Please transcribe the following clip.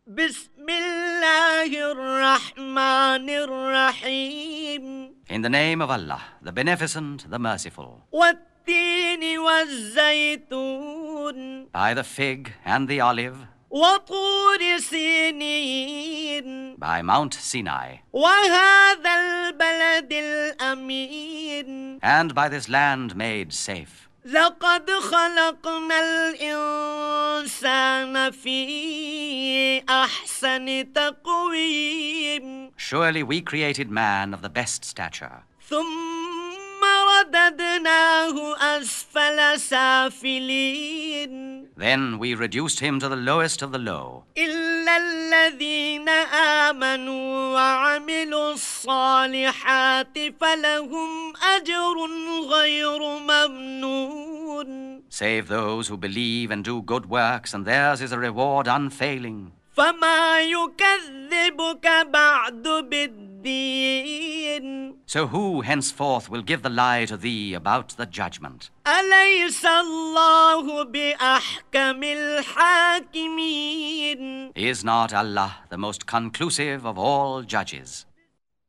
بسم الله الرحمن الرحيم. In the name of Allah, the Beneficent, the Merciful. والتين والزيتون. By the fig and the olive. وطور سينين. By Mount Sinai. وهذا البلد الأمين. And by this land made safe. لقد خلقنا الإنسان في أحسن تقويم. Surely we created man of the best stature. ثم رددناه أسفل سافلين. Then we reduced him to the lowest of the low. إلا الذين آمنوا وعملوا الصالحات فلهم أجر غير ممنون. Save those who believe and do good works, and theirs is a reward unfailing. فما يكذبك بعد بالدين. So who henceforth will give the lie to thee about the judgment? أليس الله بأحكم الحاكمين. Is not Allah the most conclusive of all judges?